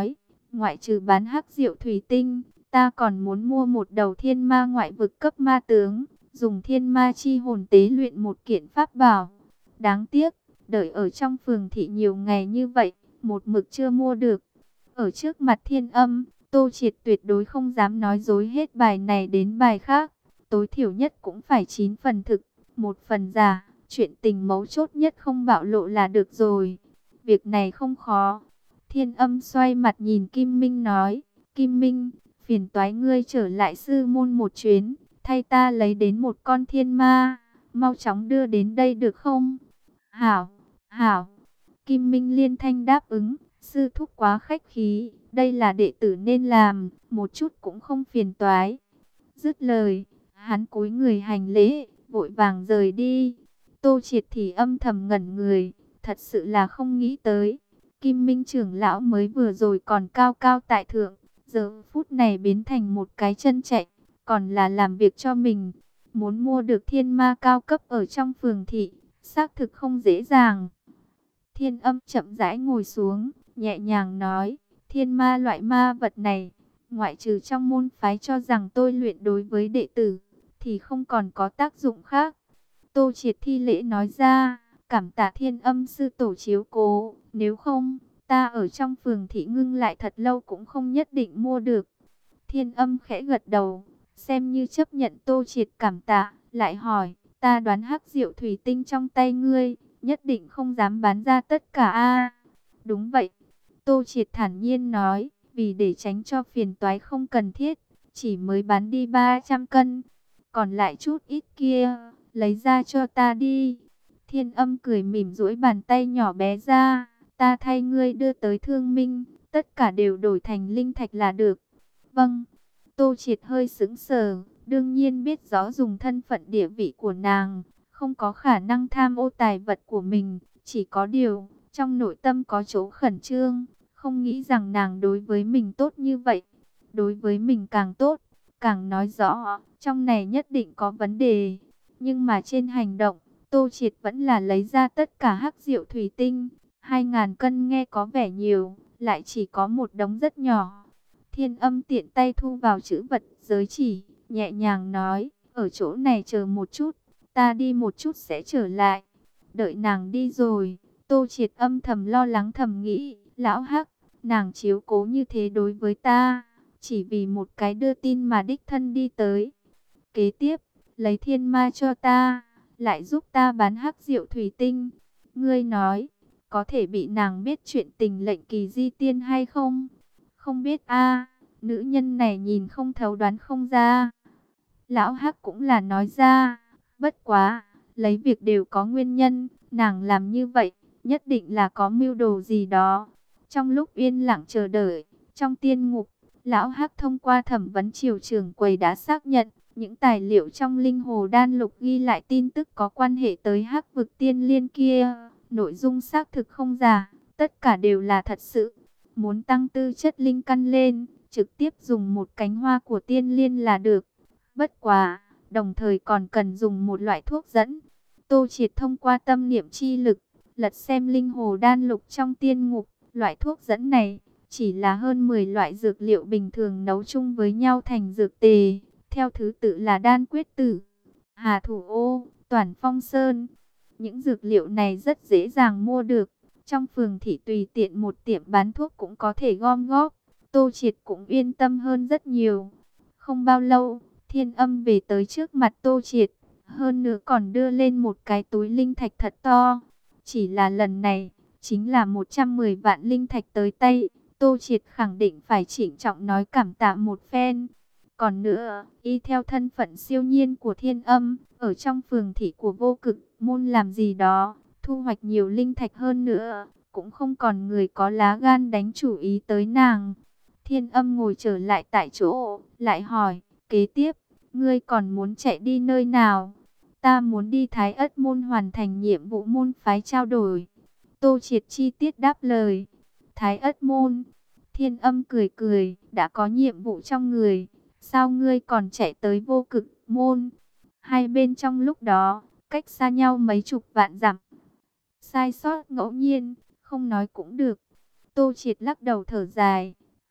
Ngoại trừ bán hắc diệu thủy tinh, ta còn muốn mua một đầu thiên ma ngoại vực cấp ma tướng, dùng thiên ma chi hồn tế luyện một kiện pháp bảo. Đáng tiếc, đợi ở trong phường thị nhiều ngày như vậy, một mực chưa mua được. Ở trước mặt Thiên Âm, Tô Triệt tuyệt đối không dám nói dối hết bài này đến bài khác. Tối thiểu nhất cũng phải chín phần thực, một phần giả. Chuyện tình mấu chốt nhất không bạo lộ là được rồi. Việc này không khó. Thiên Âm xoay mặt nhìn Kim Minh nói, Kim Minh, phiền toái ngươi trở lại sư môn một chuyến, thay ta lấy đến một con thiên ma, mau chóng đưa đến đây được không? Hảo, hảo. Kim Minh liên thanh đáp ứng, sư thúc quá khách khí, đây là đệ tử nên làm, một chút cũng không phiền toái. Dứt lời, hắn cúi người hành lễ, vội vàng rời đi. Tô Triệt thì âm thầm ngẩn người, thật sự là không nghĩ tới. Kim Minh trưởng lão mới vừa rồi còn cao cao tại thượng, giờ phút này biến thành một cái chân chạy, còn là làm việc cho mình. Muốn mua được thiên ma cao cấp ở trong phường thị, xác thực không dễ dàng. Thiên Âm chậm rãi ngồi xuống, nhẹ nhàng nói, thiên ma loại ma vật này, ngoại trừ trong môn phái cho rằng tôi luyện đối với đệ tử, thì không còn có tác dụng khác. Tô Triệt thi lễ nói ra, cảm tạ Thiên Âm sư tổ chiếu cố, nếu không, ta ở trong phường thị ngưng lại thật lâu cũng không nhất định mua được. Thiên Âm khẽ gật đầu, xem như chấp nhận Tô Triệt cảm tạ, lại hỏi, ta đoán hắc diệu thủy tinh trong tay ngươi, nhất định không dám bán ra tất cả a. Đúng vậy. Tô Triệt thản nhiên nói, vì để tránh cho phiền toái không cần thiết, chỉ mới bán đi ba trăm cân. Còn lại chút ít kia, lấy ra cho ta đi. Thiên Âm cười mỉm duỗi bàn tay nhỏ bé ra, ta thay ngươi đưa tới Thương Minh, tất cả đều đổi thành linh thạch là được. Vâng. Tô Triệt hơi sững sờ, đương nhiên biết rõ dùng thân phận địa vị của nàng, không có khả năng tham ô tài vật của mình, chỉ có điều, trong nội tâm có chỗ khẩn trương, không nghĩ rằng nàng đối với mình tốt như vậy. Đối với mình càng tốt, càng nói rõ, trong này nhất định có vấn đề. Nhưng mà trên hành động, Tô Triệt vẫn là lấy ra tất cả hắc diệu thủy tinh, hai ngàn cân nghe có vẻ nhiều, lại chỉ có một đống rất nhỏ. Thiên Âm tiện tay thu vào chữ vật giới chỉ, nhẹ nhàng nói, ở chỗ này chờ một chút, ta đi một chút sẽ trở lại. Đợi nàng đi rồi, Tô Triệt âm thầm lo lắng thầm nghĩ, lão hắc, nàng chiếu cố như thế đối với ta, chỉ vì một cái đưa tin mà đích thân đi tới. Kế tiếp, lấy thiên ma cho ta, lại giúp ta bán hắc diệu thủy tinh. Ngươi nói, có thể bị nàng biết chuyện tình lệnh kỳ di tiên hay không? Không biết a, nữ nhân này nhìn không thấu đoán không ra. Lão hắc cũng là nói ra, bất quá, lấy việc đều có nguyên nhân, nàng làm như vậy, nhất định là có mưu đồ gì đó. Trong lúc yên lặng chờ đợi, trong tiên ngục, lão hắc thông qua thẩm vấn triều trưởng quầy đã xác nhận, những tài liệu trong linh hồ đan lục ghi lại tin tức có quan hệ tới hắc vực tiên liên kia, nội dung xác thực không giả, tất cả đều là thật sự. Muốn tăng tư chất linh căn lên, trực tiếp dùng một cánh hoa của tiên liên là được. Bất quá, đồng thời còn cần dùng một loại thuốc dẫn. Tô Triệt thông qua tâm niệm chi lực, lật xem linh hồ đan lục trong tiên ngục. Loại thuốc dẫn này, chỉ là hơn mười loại dược liệu bình thường nấu chung với nhau thành dược tề. Theo thứ tự là đan quyết tử, hà thủ ô, toản phong sơn. Những dược liệu này rất dễ dàng mua được. Trong phường thị tùy tiện một tiệm bán thuốc cũng có thể gom góp. Tô Triệt cũng yên tâm hơn rất nhiều. Không bao lâu, Thiên Âm về tới trước mặt Tô Triệt. Hơn nữa còn đưa lên một cái túi linh thạch thật to. Chỉ là lần này, chính là một trăm mười vạn linh thạch tới tay. Tô Triệt khẳng định phải trịnh trọng nói cảm tạ một phen. Còn nữa, y theo thân phận siêu nhiên của Thiên Âm, ở trong phường thị của Vô Cực môn làm gì đó, thu hoạch nhiều linh thạch hơn nữa, cũng không còn người có lá gan đánh chủ ý tới nàng. Thiên Âm ngồi trở lại tại chỗ, lại hỏi, kế tiếp, ngươi còn muốn chạy đi nơi nào? Ta muốn đi Thái Ất môn hoàn thành nhiệm vụ môn phái trao đổi. Tô Triệt chi tiết đáp lời. Thái Ất môn. Thiên Âm cười cười, đã có nhiệm vụ trong người, sao ngươi còn chạy tới Vô Cực môn? Hai bên trong lúc đó, cách xa nhau mấy chục vạn dặm. Sai sót ngẫu nhiên, không nói cũng được. Tô Triệt lắc đầu thở dài,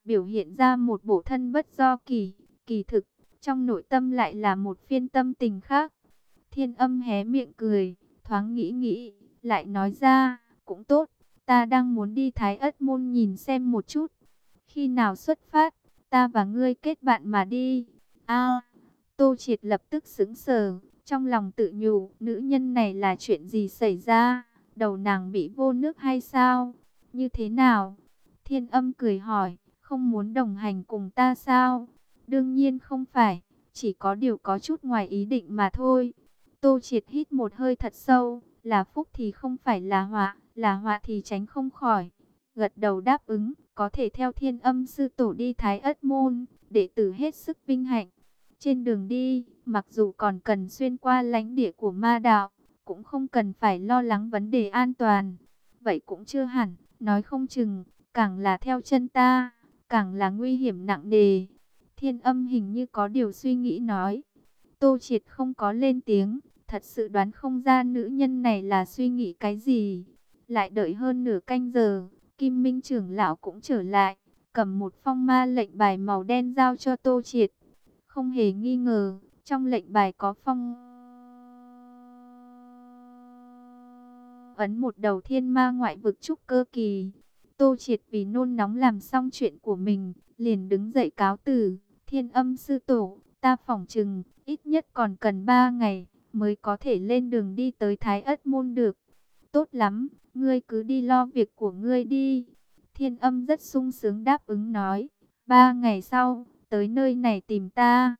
biểu hiện ra một bộ thân bất do kỳ, kỳ thực, trong nội tâm lại là một phiên tâm tình khác. Thiên Âm hé miệng cười, thoáng nghĩ nghĩ, lại nói ra, cũng tốt, ta đang muốn đi Thái Ất Môn nhìn xem một chút. Khi nào xuất phát, ta và ngươi kết bạn mà đi. A, Tô Triệt lập tức sững sờ, trong lòng tự nhủ, nữ nhân này là chuyện gì xảy ra? Đầu nàng bị vô nước hay sao? Như thế nào? Thiên Âm cười hỏi, không muốn đồng hành cùng ta sao? Đương nhiên không phải, chỉ có điều có chút ngoài ý định mà thôi. Tô Triệt hít một hơi thật sâu, là phúc thì không phải là họa, là họa thì tránh không khỏi. Gật đầu đáp ứng, có thể theo Thiên Âm sư tổ đi Thái Ất Môn, đệ tử hết sức vinh hạnh. Trên đường đi, mặc dù còn cần xuyên qua lãnh địa của ma đạo, cũng không cần phải lo lắng vấn đề an toàn. Vậy cũng chưa hẳn, nói không chừng, càng là theo chân ta, càng là nguy hiểm nặng nề. Thiên Âm hình như có điều suy nghĩ nói. Tô Triệt không có lên tiếng, thật sự đoán không ra nữ nhân này là suy nghĩ cái gì. Lại đợi hơn nửa canh giờ, Kim Minh trưởng lão cũng trở lại, cầm một phong ma lệnh bài màu đen giao cho Tô Triệt. Không hề nghi ngờ, trong lệnh bài có phong ấn một đầu thiên ma ngoại vực trúc cơ kỳ. Tô Triệt vì nôn nóng làm xong chuyện của mình, liền đứng dậy cáo từ. Thiên Âm sư tổ, ta phỏng chừng, ít nhất còn cần ba ngày, mới có thể lên đường đi tới Thái Ất Môn được. Tốt lắm, ngươi cứ đi lo việc của ngươi đi. Thiên Âm rất sung sướng đáp ứng nói, ba ngày sau, tới nơi này tìm ta.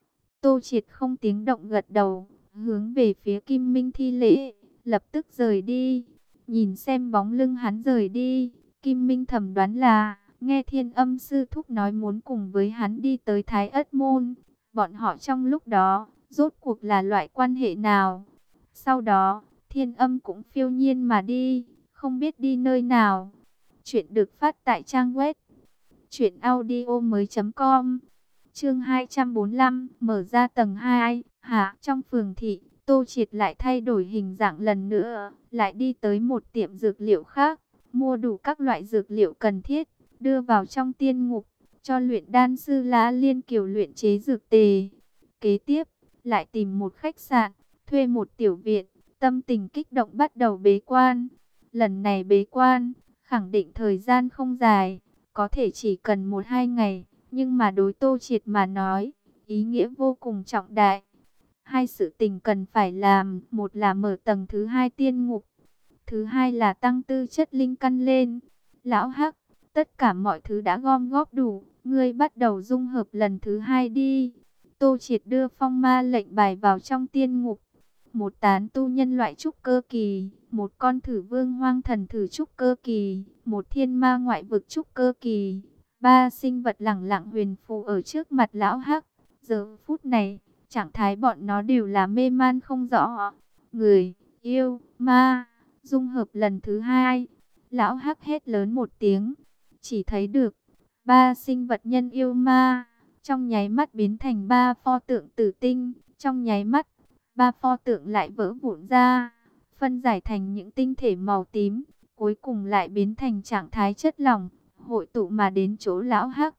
Tô Triệt không tiếng động gật đầu, hướng về phía Kim Minh thi lễ, lập tức rời đi. Nhìn xem bóng lưng hắn rời đi, Kim Minh thầm đoán là, nghe Thiên Âm sư thúc nói muốn cùng với hắn đi tới Thái Ất Môn. Bọn họ trong lúc đó, rốt cuộc là loại quan hệ nào? Sau đó, Thiên Âm cũng phiêu nhiên mà đi, không biết đi nơi nào. Chuyện được phát tại trang web truyện audio mới chấm com. Chương hai trăm bốn mươi lăm, mở ra tầng hai. Hạ, trong phường thị, Tô Triệt lại thay đổi hình dạng lần nữa, lại đi tới một tiệm dược liệu khác, mua đủ các loại dược liệu cần thiết, đưa vào trong tiên ngục, cho luyện đan sư Lã Liên Kiều luyện chế dược tề. Kế tiếp, lại tìm một khách sạn, thuê một tiểu viện, tâm tình kích động bắt đầu bế quan. Lần này bế quan, khẳng định thời gian không dài, có thể chỉ cần một hai ngày, nhưng mà đối Tô Triệt mà nói, ý nghĩa vô cùng trọng đại. Hai sự tình cần phải làm, một là mở tầng thứ hai tiên ngục, thứ hai là tăng tư chất linh căn lên. Lão Hắc, tất cả mọi thứ đã gom góp đủ, ngươi bắt đầu dung hợp lần thứ hai đi. Tô Triệt đưa phong ma lệnh bài vào trong tiên ngục. Một tán tu nhân loại trúc cơ kỳ, một con thử vương hoang thần thử trúc cơ kỳ, một thiên ma ngoại vực trúc cơ kỳ. Ba sinh vật lẳng lặng huyền phù ở trước mặt Lão Hắc. Giờ phút này, trạng thái bọn nó đều là mê man không rõ. Người, yêu, ma, dung hợp lần thứ hai. Lão Hắc hét lớn một tiếng, chỉ thấy được ba sinh vật nhân yêu ma, trong nháy mắt biến thành ba pho tượng tử tinh. Trong nháy mắt, ba pho tượng lại vỡ vụn ra, phân giải thành những tinh thể màu tím, cuối cùng lại biến thành trạng thái chất lỏng, hội tụ mà đến chỗ Lão Hắc.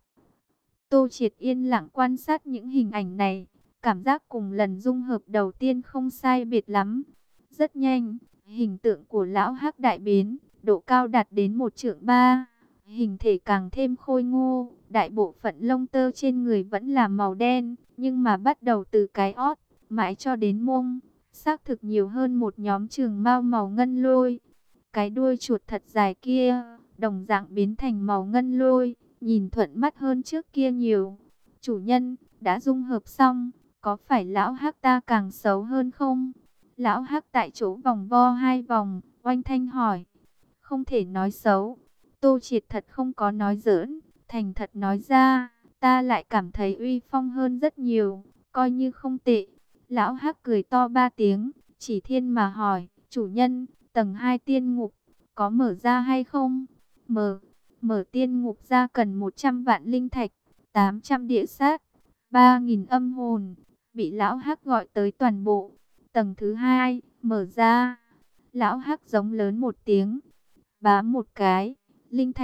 Tô Triệt yên lặng quan sát những hình ảnh này, cảm giác cùng lần dung hợp đầu tiên không sai biệt lắm. Rất nhanh, hình tượng của Lão Hắc đại biến, độ cao đạt đến một trượng ba, hình thể càng thêm khôi ngô, đại bộ phận lông tơ trên người vẫn là màu đen, nhưng mà bắt đầu từ cái ót, mãi cho đến mông, xác thực nhiều hơn một nhóm trường mao màu ngân lôi. Cái đuôi chuột thật dài kia, đồng dạng biến thành màu ngân lôi, nhìn thuận mắt hơn trước kia nhiều. Chủ nhân, đã dung hợp xong, có phải Lão Hắc ta càng xấu hơn không? Lão Hắc tại chỗ vòng vo hai vòng, oanh thanh hỏi. Không thể nói xấu. Tô Triệt thật không có nói giỡn, thành thật nói ra, ta lại cảm thấy uy phong hơn rất nhiều, coi như không tệ. Lão Hắc cười to ba tiếng, chỉ thiên mà hỏi, chủ nhân, tầng hai tiên ngục, có mở ra hay không? Mở, mở tiên ngục ra cần một trăm vạn linh thạch, tám trăm địa sát, ba nghìn âm hồn, bị Lão Hắc gọi tới toàn bộ. Tầng thứ hai, mở ra. Lão Hắc giống lớn một tiếng, bá một cái, linh thạch,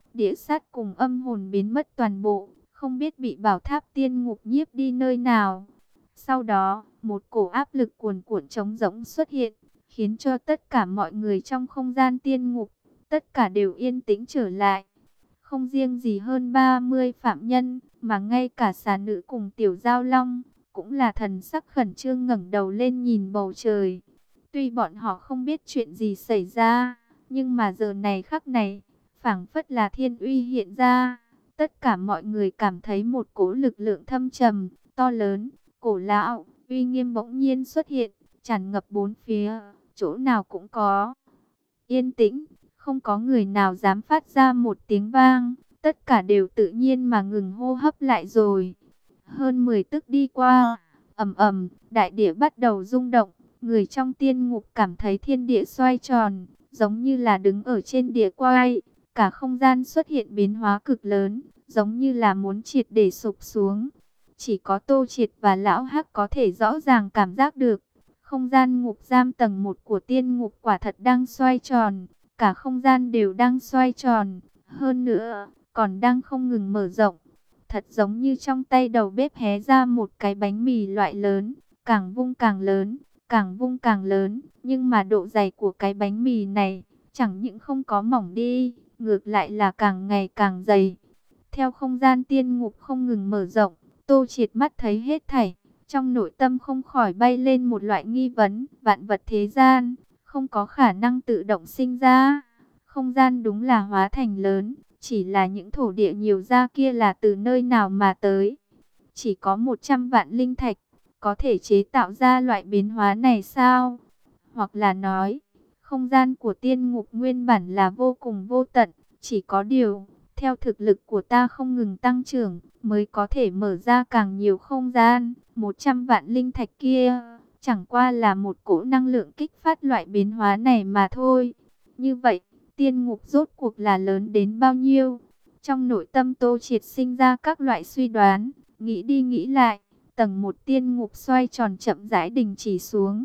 Đĩa sắt cùng âm hồn biến mất toàn bộ, không biết bị bảo tháp tiên ngục nhiếp đi nơi nào. Sau đó, một cổ áp lực cuồn cuộn trống rỗng xuất hiện, khiến cho tất cả mọi người trong không gian tiên ngục, tất cả đều yên tĩnh trở lại. Không riêng gì hơn ba mươi phạm nhân, mà ngay cả xà nữ cùng tiểu giao long, cũng là thần sắc khẩn trương ngẩng đầu lên nhìn bầu trời. Tuy bọn họ không biết chuyện gì xảy ra, nhưng mà giờ này khắc này, phảng phất là thiên uy hiện ra. Tất cả mọi người cảm thấy một cỗ lực lượng thâm trầm, to lớn, cổ lão, uy nghiêm bỗng nhiên xuất hiện, tràn ngập bốn phía, chỗ nào cũng có. Yên tĩnh, không có người nào dám phát ra một tiếng vang, tất cả đều tự nhiên mà ngừng hô hấp lại rồi. Hơn mười tức đi qua, ầm ầm, đại địa bắt đầu rung động, người trong tiên ngục cảm thấy thiên địa xoay tròn, giống như là đứng ở trên địa quay, cả không gian xuất hiện biến hóa cực lớn, giống như là muốn triệt để sụp xuống. Chỉ có Tô Triệt và Lão Hắc có thể rõ ràng cảm giác được, không gian ngục giam tầng một của tiên ngục quả thật đang xoay tròn, cả không gian đều đang xoay tròn, hơn nữa, còn đang không ngừng mở rộng. Thật giống như trong tay đầu bếp hé ra một cái bánh mì loại lớn, càng vung càng lớn, càng vung càng lớn, nhưng mà độ dày của cái bánh mì này, chẳng những không có mỏng đi, ngược lại là càng ngày càng dày. Theo không gian tiên ngục không ngừng mở rộng, Tô Triệt mắt thấy hết thảy, trong nội tâm không khỏi bay lên một loại nghi vấn, vạn vật thế gian, không có khả năng tự động sinh ra. Không gian đúng là hóa thành lớn, chỉ là những thổ địa nhiều ra kia là từ nơi nào mà tới. Chỉ có một trăm vạn linh thạch, có thể chế tạo ra loại biến hóa này sao? Hoặc là nói, không gian của tiên ngục nguyên bản là vô cùng vô tận, chỉ có điều, theo thực lực của ta không ngừng tăng trưởng, mới có thể mở ra càng nhiều không gian. Một trăm vạn linh thạch kia, chẳng qua là một cỗ năng lượng kích phát loại biến hóa này mà thôi. Như vậy, tiên ngục rốt cuộc là lớn đến bao nhiêu? Trong nội tâm Tô Triệt sinh ra các loại suy đoán, nghĩ đi nghĩ lại, tầng một tiên ngục xoay tròn chậm rãi đình chỉ xuống.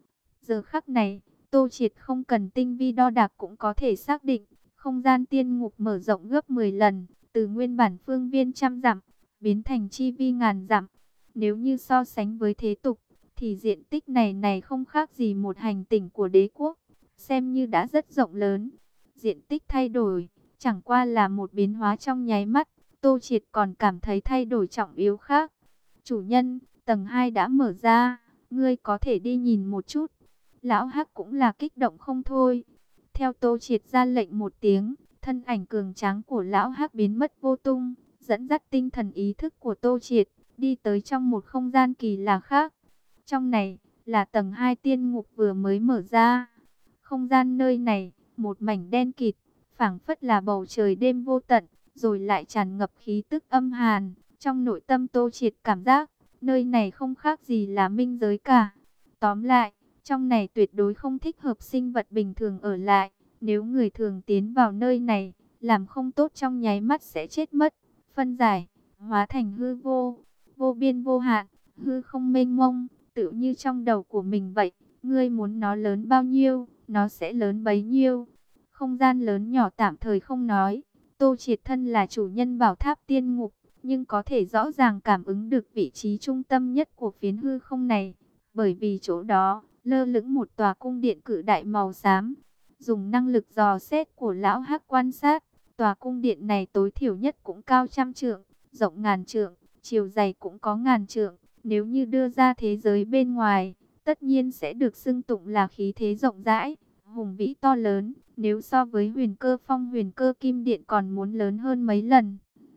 Giờ khắc này, Tô Triệt không cần tinh vi đo đạc cũng có thể xác định, không gian tiên ngục mở rộng gấp mười lần, từ nguyên bản phương viên trăm dặm, biến thành chi vi ngàn dặm. Nếu như so sánh với thế tục, thì diện tích này này không khác gì một hành tinh của đế quốc, xem như đã rất rộng lớn. Diện tích thay đổi, chẳng qua là một biến hóa trong nháy mắt, Tô Triệt còn cảm thấy thay đổi trọng yếu khác. Chủ nhân, tầng hai đã mở ra, ngươi có thể đi nhìn một chút. Lão Hắc cũng là kích động không thôi. Theo Tô Triệt ra lệnh một tiếng, thân ảnh cường tráng của Lão Hắc biến mất vô tung, dẫn dắt tinh thần ý thức của Tô Triệt, đi tới trong một không gian kỳ lạ khác. Trong này, là tầng hai tiên ngục vừa mới mở ra. Không gian nơi này, một mảnh đen kịt, phảng phất là bầu trời đêm vô tận, rồi lại tràn ngập khí tức âm hàn. Trong nội tâm Tô Triệt cảm giác, nơi này không khác gì là minh giới cả. Tóm lại, trong này tuyệt đối không thích hợp sinh vật bình thường ở lại. Nếu người thường tiến vào nơi này, làm không tốt trong nháy mắt sẽ chết mất. Phân giải, hóa thành hư vô, vô biên vô hạn, hư không mênh mông, tự như trong đầu của mình vậy. Ngươi muốn nó lớn bao nhiêu, nó sẽ lớn bấy nhiêu. Không gian lớn nhỏ tạm thời không nói. Tô Triệt thân là chủ nhân bảo tháp tiên ngục, nhưng có thể rõ ràng cảm ứng được vị trí trung tâm nhất của phiến hư không này. Bởi vì chỗ đó, lơ lửng một tòa cung điện cự đại màu xám. Dùng năng lực dò xét của Lão Hắc quan sát, tòa cung điện này tối thiểu nhất cũng cao trăm trượng, rộng ngàn trượng, chiều dày cũng có ngàn trượng. Nếu như đưa ra thế giới bên ngoài, tất nhiên sẽ được xưng tụng là khí thế rộng rãi, hùng vĩ to lớn. Nếu so với Huyền Cơ Phong, Huyền Cơ Kim Điện còn muốn lớn hơn mấy lần.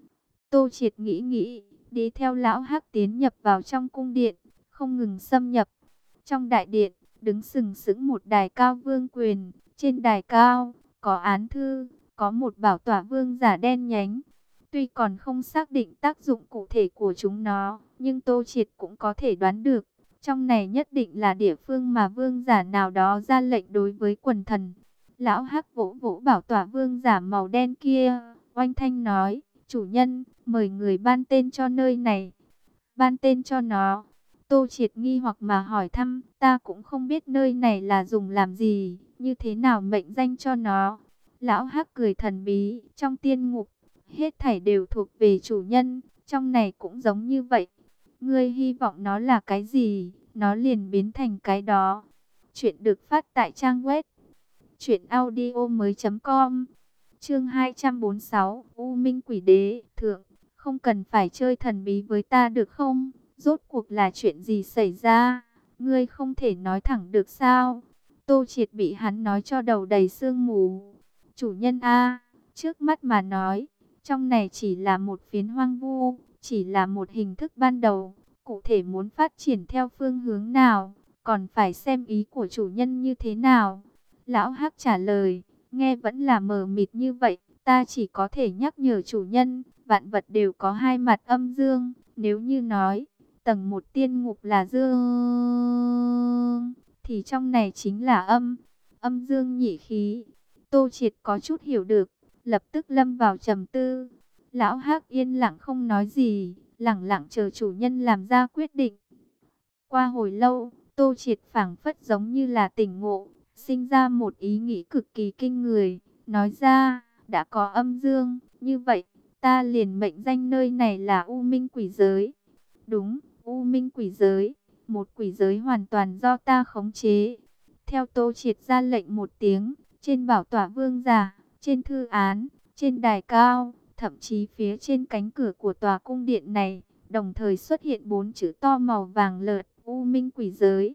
Tô Triệt nghĩ nghĩ, đi theo Lão Hắc tiến nhập vào trong cung điện, không ngừng xâm nhập. Trong đại điện, đứng sừng sững một đài cao vương quyền. Trên đài cao, có án thư, có một bảo tọa vương giả đen nhánh. Tuy còn không xác định tác dụng cụ thể của chúng nó, nhưng Tô Triệt cũng có thể đoán được. Trong này nhất định là địa phương mà vương giả nào đó ra lệnh đối với quần thần. Lão Hắc vỗ vỗ bảo tọa vương giả màu đen kia, oanh thanh nói, chủ nhân, mời người ban tên cho nơi này. Ban tên cho nó. Tô Triệt nghi hoặc mà hỏi thăm, ta cũng không biết nơi này là dùng làm gì, như thế nào mệnh danh cho nó. Lão Hắc cười thần bí, trong tiên ngục, hết thảy đều thuộc về chủ nhân, trong này cũng giống như vậy. Ngươi hy vọng nó là cái gì, nó liền biến thành cái đó. Chuyện được phát tại trang web truyện audio mới chấm com. Chương hai trăm bốn mươi sáu, U Minh Quỷ Đế, thượng, không cần phải chơi thần bí với ta được không? Rốt cuộc là chuyện gì xảy ra? Ngươi không thể nói thẳng được sao? Tô Triệt bị hắn nói cho đầu đầy sương mù. Chủ nhân a, trước mắt mà nói, trong này chỉ là một phiến hoang vu, chỉ là một hình thức ban đầu, cụ thể muốn phát triển theo phương hướng nào, còn phải xem ý của chủ nhân như thế nào. Lão Hắc trả lời, nghe vẫn là mờ mịt như vậy, ta chỉ có thể nhắc nhở chủ nhân, vạn vật đều có hai mặt âm dương, nếu như nói, tầng một tiên ngục là dương, thì trong này chính là âm, âm dương nhị khí. Tô Triệt có chút hiểu được, lập tức lâm vào trầm tư. Lão Hắc yên lặng không nói gì, lẳng lặng chờ chủ nhân làm ra quyết định. Qua hồi lâu, Tô Triệt phảng phất giống như là tỉnh ngộ, sinh ra một ý nghĩ cực kỳ kinh người, nói ra, đã có âm dương, như vậy, ta liền mệnh danh nơi này là U Minh Quỷ Giới. Đúng, U Minh Quỷ Giới, một quỷ giới hoàn toàn do ta khống chế. Theo Tô Triệt ra lệnh một tiếng, trên bảo tọa vương giả, trên thư án, trên đài cao, thậm chí phía trên cánh cửa của tòa cung điện này, đồng thời xuất hiện bốn chữ to màu vàng lợt, U Minh Quỷ Giới.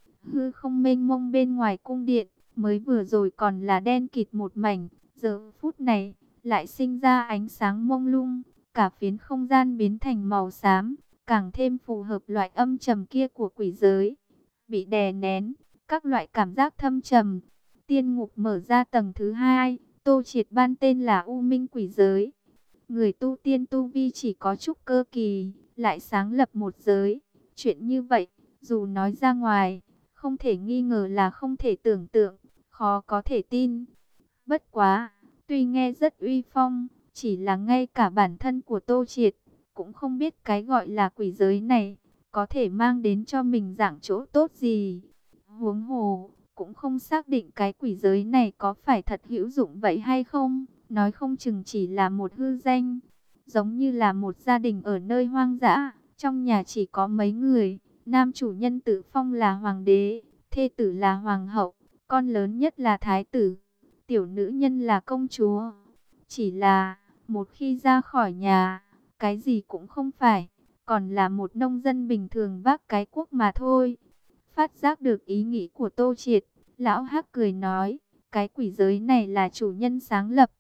Hư không mênh mông bên ngoài cung điện, mới vừa rồi còn là đen kịt một mảnh, giờ phút này lại sinh ra ánh sáng mông lung, cả phiến không gian biến thành màu xám, càng thêm phù hợp loại âm trầm kia của quỷ giới. Bị đè nén, các loại cảm giác thâm trầm. Tiên ngục mở ra tầng thứ hai, Tô Triệt ban tên là U Minh Quỷ Giới. Người tu tiên tu vi chỉ có trúc cơ kỳ, lại sáng lập một giới. Chuyện như vậy, dù nói ra ngoài, không thể nghi ngờ là không thể tưởng tượng, khó có thể tin. Bất quá, tuy nghe rất uy phong, chỉ là ngay cả bản thân của Tô Triệt, cũng không biết cái gọi là quỷ giới này, có thể mang đến cho mình dạng chỗ tốt gì. Huống hồ, cũng không xác định cái quỷ giới này có phải thật hữu dụng vậy hay không, nói không chừng chỉ là một hư danh. Giống như là một gia đình ở nơi hoang dã, trong nhà chỉ có mấy người, nam chủ nhân tự phong là hoàng đế, thê tử là hoàng hậu, con lớn nhất là thái tử, tiểu nữ nhân là công chúa. Chỉ là, một khi ra khỏi nhà, cái gì cũng không phải, còn là một nông dân bình thường vác cái cuốc mà thôi. Phát giác được ý nghĩ của Tô Triệt, lão Hắc cười nói, cái quỷ giới này là chủ nhân sáng lập.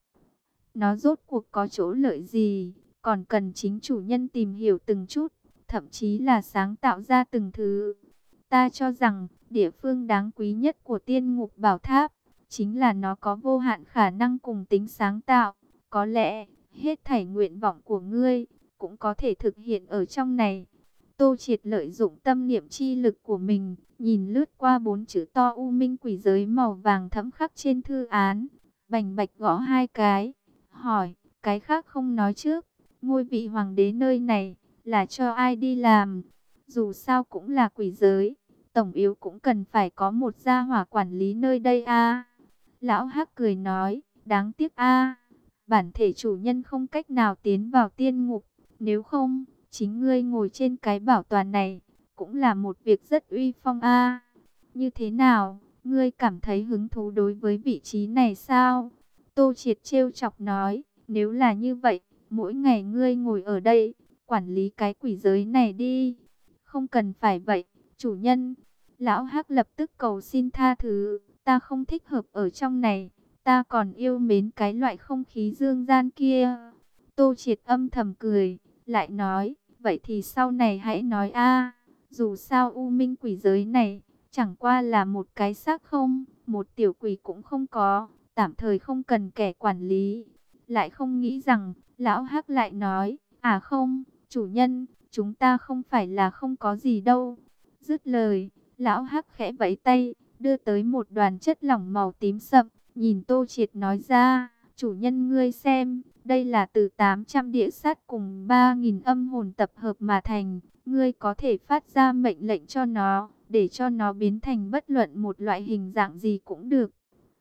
Nó rốt cuộc có chỗ lợi gì, còn cần chính chủ nhân tìm hiểu từng chút, thậm chí là sáng tạo ra từng thứ. Ta cho rằng, địa phương đáng quý nhất của tiên ngục bảo tháp, chính là nó có vô hạn khả năng cùng tính sáng tạo. Có lẽ, hết thảy nguyện vọng của ngươi, cũng có thể thực hiện ở trong này. Tô Triệt lợi dụng tâm niệm chi lực của mình, nhìn lướt qua bốn chữ to U Minh Quỷ Giới màu vàng thẫm khắc trên thư án, bành bạch gõ hai cái, hỏi, cái khác không nói trước, ngôi vị hoàng đế nơi này, là cho ai đi làm? Dù sao cũng là quỷ giới, tổng yếu cũng cần phải có một gia hỏa quản lý nơi đây a. Lão Hắc cười nói, đáng tiếc a, bản thể chủ nhân không cách nào tiến vào tiên ngục, nếu không, chính ngươi ngồi trên cái bảo tọa này, cũng là một việc rất uy phong a. Như thế nào, ngươi cảm thấy hứng thú đối với vị trí này sao? Tô Triệt trêu chọc nói, nếu là như vậy, mỗi ngày ngươi ngồi ở đây, quản lý cái quỷ giới này đi. Không cần phải vậy, chủ nhân. Lão Hắc lập tức cầu xin tha thứ, ta không thích hợp ở trong này, ta còn yêu mến cái loại không khí dương gian kia. Tô Triệt âm thầm cười, lại nói, vậy thì sau này hãy nói a, dù sao U Minh Quỷ Giới này, chẳng qua là một cái xác không, một tiểu quỷ cũng không có, tạm thời không cần kẻ quản lý. Lại không nghĩ rằng, lão Hắc lại nói, à không, chủ nhân, chúng ta không phải là không có gì đâu. Dứt lời, lão Hắc khẽ vẫy tay, đưa tới một đoàn chất lỏng màu tím sậm, nhìn Tô Triệt nói ra, chủ nhân ngươi xem, đây là từ tám trăm địa sát cùng ba nghìn âm hồn tập hợp mà thành, ngươi có thể phát ra mệnh lệnh cho nó, để cho nó biến thành bất luận một loại hình dạng gì cũng được.